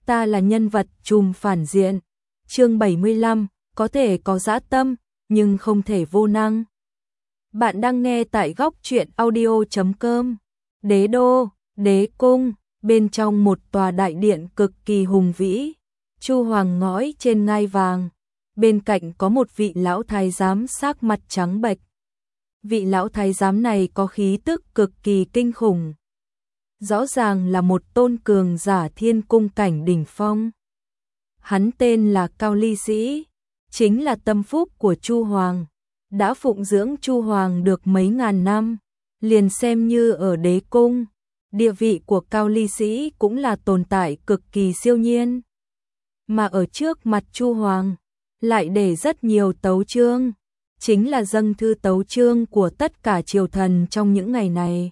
ta là nhân vật trùm phản diện. Chương 75, có thể có dã tâm, nhưng không thể vô năng. Bạn đang nghe tại góc truyện audio.com. Đế đô, đế cung, bên trong một tòa đại điện cực kỳ hùng vĩ, Chu Hoàng ngõi trên ngai vàng, bên cạnh có một vị lão thái giám sắc mặt trắng bệch. Vị lão thái giám này có khí tức cực kỳ kinh khủng. Rõ ràng là một tôn cường giả thiên cung cảnh đỉnh phong. Hắn tên là Cao Ly Sĩ, chính là tâm phúc của Chu Hoàng, đã phụng dưỡng Chu Hoàng được mấy ngàn năm, liền xem như ở đế cung, địa vị của Cao Ly Sĩ cũng là tồn tại cực kỳ siêu nhiên. Mà ở trước mặt Chu Hoàng, lại để rất nhiều tấu chương, chính là dâng thư tấu chương của tất cả triều thần trong những ngày này.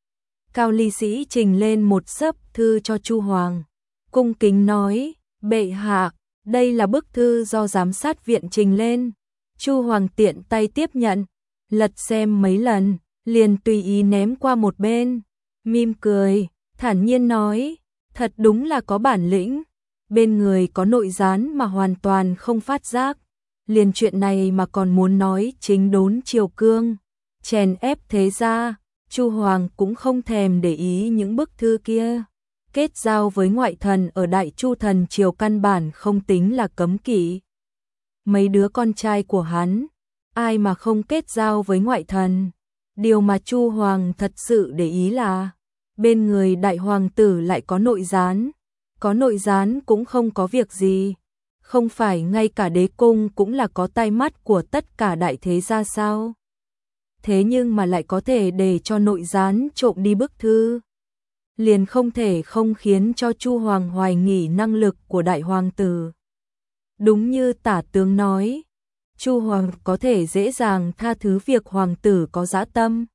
Cao Ly Sĩ trình lên một xấp thư cho Chu Hoàng, cung kính nói: "Bệ hạ, đây là bức thư do giám sát viện trình lên." Chu Hoàng tiện tay tiếp nhận, lật xem mấy lần, liền tùy ý ném qua một bên, mỉm cười, thản nhiên nói: "Thật đúng là có bản lĩnh, bên người có nội gián mà hoàn toàn không phát giác, liền chuyện này mà còn muốn nói chính đốn triều cương, chèn ép thế gia." Chu Hoàng cũng không thèm để ý những bức thư kia. Kết giao với ngoại thần ở Đại Chu thần triều căn bản không tính là cấm kỵ. Mấy đứa con trai của hắn, ai mà không kết giao với ngoại thần. Điều mà Chu Hoàng thật sự để ý là bên người đại hoàng tử lại có nội gián. Có nội gián cũng không có việc gì. Không phải ngay cả đế cung cũng là có tai mắt của tất cả đại thế gia sao? Thế nhưng mà lại có thể để cho nội gián trộm đi bức thư, liền không thể không khiến cho Chu Hoàng hoài nghi năng lực của đại hoàng tử. Đúng như tả tướng nói, Chu Hoàng có thể dễ dàng tha thứ việc hoàng tử có dã tâm.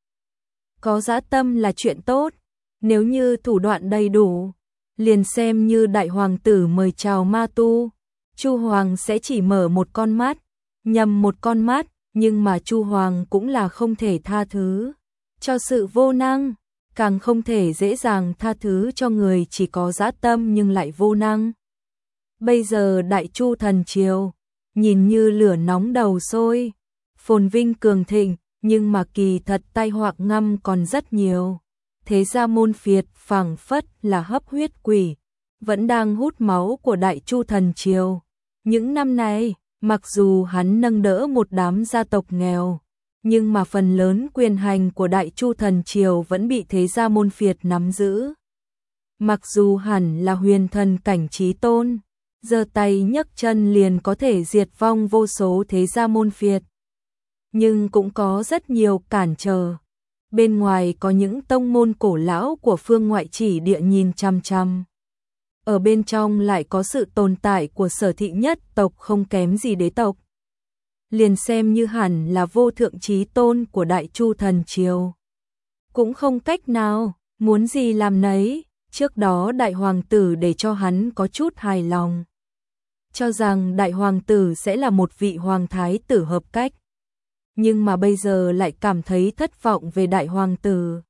Có dã tâm là chuyện tốt, nếu như thủ đoạn đầy đủ, liền xem như đại hoàng tử mời chào ma tu, Chu Hoàng sẽ chỉ mở một con mắt, nhầm một con mắt. Nhưng mà Chu Hoàng cũng là không thể tha thứ cho sự vô năng, càng không thể dễ dàng tha thứ cho người chỉ có dã tâm nhưng lại vô năng. Bây giờ Đại Chu thần triều, nhìn như lửa nóng đầu sôi, phồn vinh cường thịnh, nhưng mà kỳ thật tai họa ngầm còn rất nhiều. Thế gia môn phiệt phảng phất là hấp huyết quỷ, vẫn đang hút máu của Đại Chu thần triều. Những năm này, mặc dù hắn nâng đỡ một đám gia tộc nghèo, nhưng mà phần lớn quyền hành của Đại Chu thần triều vẫn bị thế gia môn phiệt nắm giữ. Mặc dù hẳn là huyền thần cảnh chí tôn, giơ tay nhấc chân liền có thể diệt vong vô số thế gia môn phiệt, nhưng cũng có rất nhiều cản trở. Bên ngoài có những tông môn cổ lão của phương ngoại chỉ địa nhìn chằm chằm. Ở bên trong lại có sự tồn tại của sở thị nhất tộc không kém gì đế tộc. Liền xem như hẳn là vô thượng chí tôn của Đại Chu thần triều, cũng không cách nào, muốn gì làm nấy. Trước đó đại hoàng tử để cho hắn có chút hài lòng, cho rằng đại hoàng tử sẽ là một vị hoàng thái tử hợp cách. Nhưng mà bây giờ lại cảm thấy thất vọng về đại hoàng tử.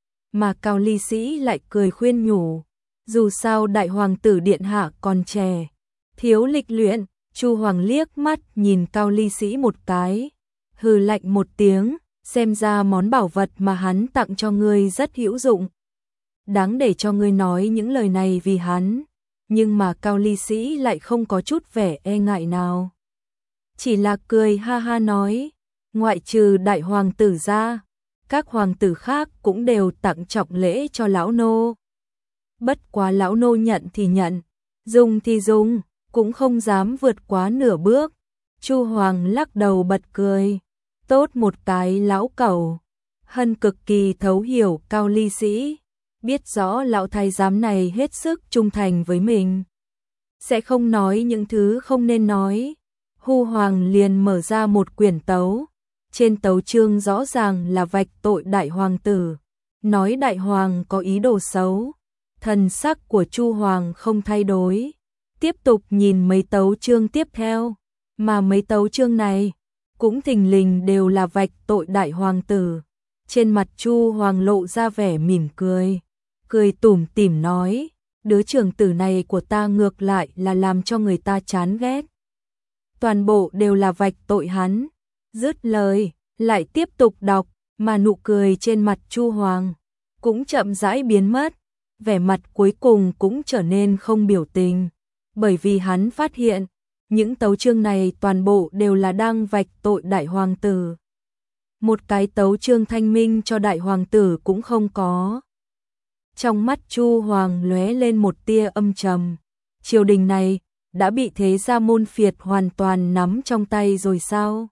Mà Cao Ly Sĩ lại cười khuyên nhủ, dù sao đại hoàng tử điện hạ còn trẻ, thiếu lịch luyện. Chu Hoàng liếc mắt nhìn Cao Ly Sĩ một cái, hừ lạnh một tiếng, xem ra món bảo vật mà hắn tặng cho ngươi rất hữu dụng. Đáng để cho ngươi nói những lời này vì hắn, nhưng mà Cao Ly Sĩ lại không có chút vẻ e ngại nào. Chỉ là cười ha ha nói, ngoại trừ đại hoàng tử ra, các hoàng tử khác cũng đều tặng trọng lễ cho lão nô. Bất quá lão nô nhận thì nhận, dùng thì dùng, cũng không dám vượt quá nửa bước. Chu Hoàng lắc đầu bật cười, tốt một cái lão cẩu. Hân cực kỳ thấu hiểu Cao Ly Sĩ, biết rõ lão thái giám này hết sức trung thành với mình, sẽ không nói những thứ không nên nói. Hu Hoàng liền mở ra một quyển tấu, trên tấu chương rõ ràng là vạch tội đại hoàng tử, nói đại hoàng có ý đồ xấu. Thần sắc của Chu Hoàng không thay đổi, tiếp tục nhìn mấy tấu chương tiếp theo, mà mấy tấu chương này cũng thình lình đều là vạch tội đại hoàng tử. Trên mặt Chu Hoàng lộ ra vẻ mỉm cười, cười tủm tỉm nói, đứa trưởng tử này của ta ngược lại là làm cho người ta chán ghét. Toàn bộ đều là vạch tội hắn. Dứt lời, lại tiếp tục đọc, mà nụ cười trên mặt Chu Hoàng cũng chậm rãi biến mất, vẻ mặt cuối cùng cũng trở nên không biểu tình, bởi vì hắn phát hiện, những tấu chương này toàn bộ đều là đang vạch tội đại hoàng tử. Một cái tấu chương thanh minh cho đại hoàng tử cũng không có. Trong mắt Chu Hoàng lóe lên một tia âm trầm. Triều đình này đã bị thế gia môn phiệt hoàn toàn nắm trong tay rồi sao?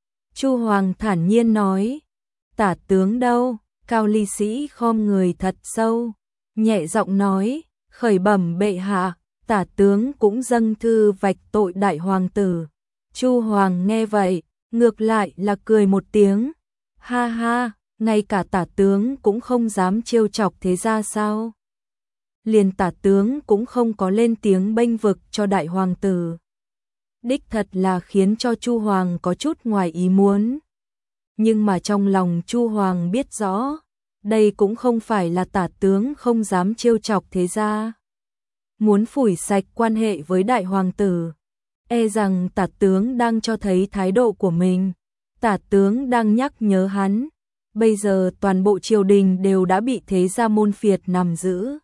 Chu Hoàng thản nhiên nói, tả tướng đâu? Cao Ly Sĩ khom người thật sâu, nhẹ giọng nói, khởi bẩm bệ hạ, tả tướng cũng dâng thư vạch tội đại hoàng tử. Chu Hoàng nghe vậy, ngược lại là cười một tiếng, ha ha, ngay cả tả tướng cũng không dám trêu chọc thế gia sao? Liền tả tướng cũng không có lên tiếng bênh vực cho đại hoàng tử. Đích thật là khiến cho Chu Hoàng có chút ngoài ý muốn. Nhưng mà trong lòng Chu Hoàng biết rõ, đây cũng không phải là tả tướng không dám trêu chọc thế gia. Muốn phủi sạch quan hệ với đại hoàng tử, e rằng tả tướng đang cho thấy thái độ của mình. Tả tướng đang nhắc nhớ hắn, bây giờ toàn bộ triều đình đều đã bị thế gia môn phiệt nắm giữ.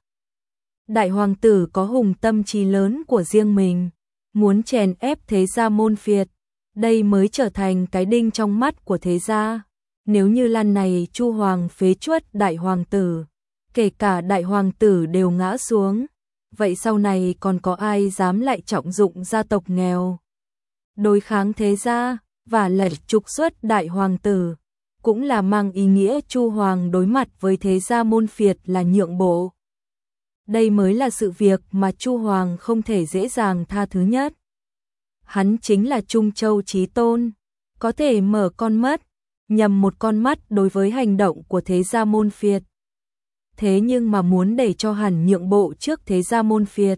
Đại hoàng tử có hùng tâm trí lớn của riêng mình, muốn chèn ép thế gia môn phiệt, đây mới trở thành cái đinh trong mắt của thế gia. Nếu như lần này Chu Hoàng phế truất đại hoàng tử, kể cả đại hoàng tử đều ngã xuống, vậy sau này còn có ai dám lại trọng dụng gia tộc nghèo đối kháng thế gia, và lại trục xuất đại hoàng tử, cũng là mang ý nghĩa Chu Hoàng đối mặt với thế gia môn phiệt là nhượng bộ. Đây mới là sự việc mà Chu Hoàng không thể dễ dàng tha thứ nhất. Hắn chính là Trung Châu Chí Tôn, có thể mở con mắt, nhầm một con mắt đối với hành động của thế gia môn phiệt. Thế nhưng mà muốn để cho hắn nhượng bộ trước thế gia môn phiệt.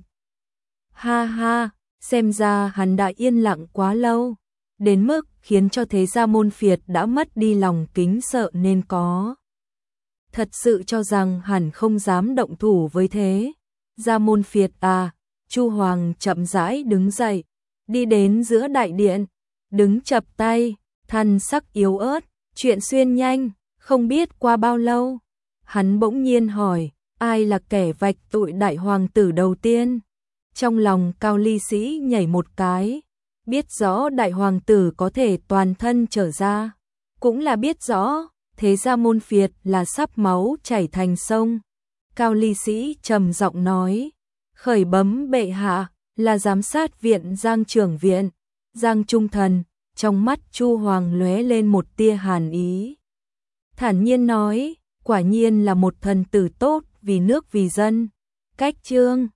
Ha ha, xem ra hắn đã yên lặng quá lâu, đến mức khiến cho thế gia môn phiệt đã mất đi lòng kính sợ nên có. Thật sự cho rằng hắn không dám động thủ với thế gia môn phiệt à? Chu Hoàng chậm rãi đứng dậy, đi đến giữa đại điện, đứng chập tay, thần sắc yếu ớt, chuyện xuyên nhanh, không biết qua bao lâu. Hắn bỗng nhiên hỏi, ai là kẻ vạch tội đại hoàng tử đầu tiên? Trong lòng Cao Ly Sĩ nhảy một cái, biết rõ đại hoàng tử có thể toàn thân trở ra, cũng là biết rõ thế gia môn phiệt là sắp máu chảy thành sông. Cao Ly Sĩ trầm giọng nói, khởi bấm bệ hạ, là giám sát viện Giang trưởng viện, Giang Trung Thần. Trong mắt Chu Hoàng lóe lên một tia hàn ý, thản nhiên nói, quả nhiên là một thần tử tốt, vì nước vì dân. Cách chương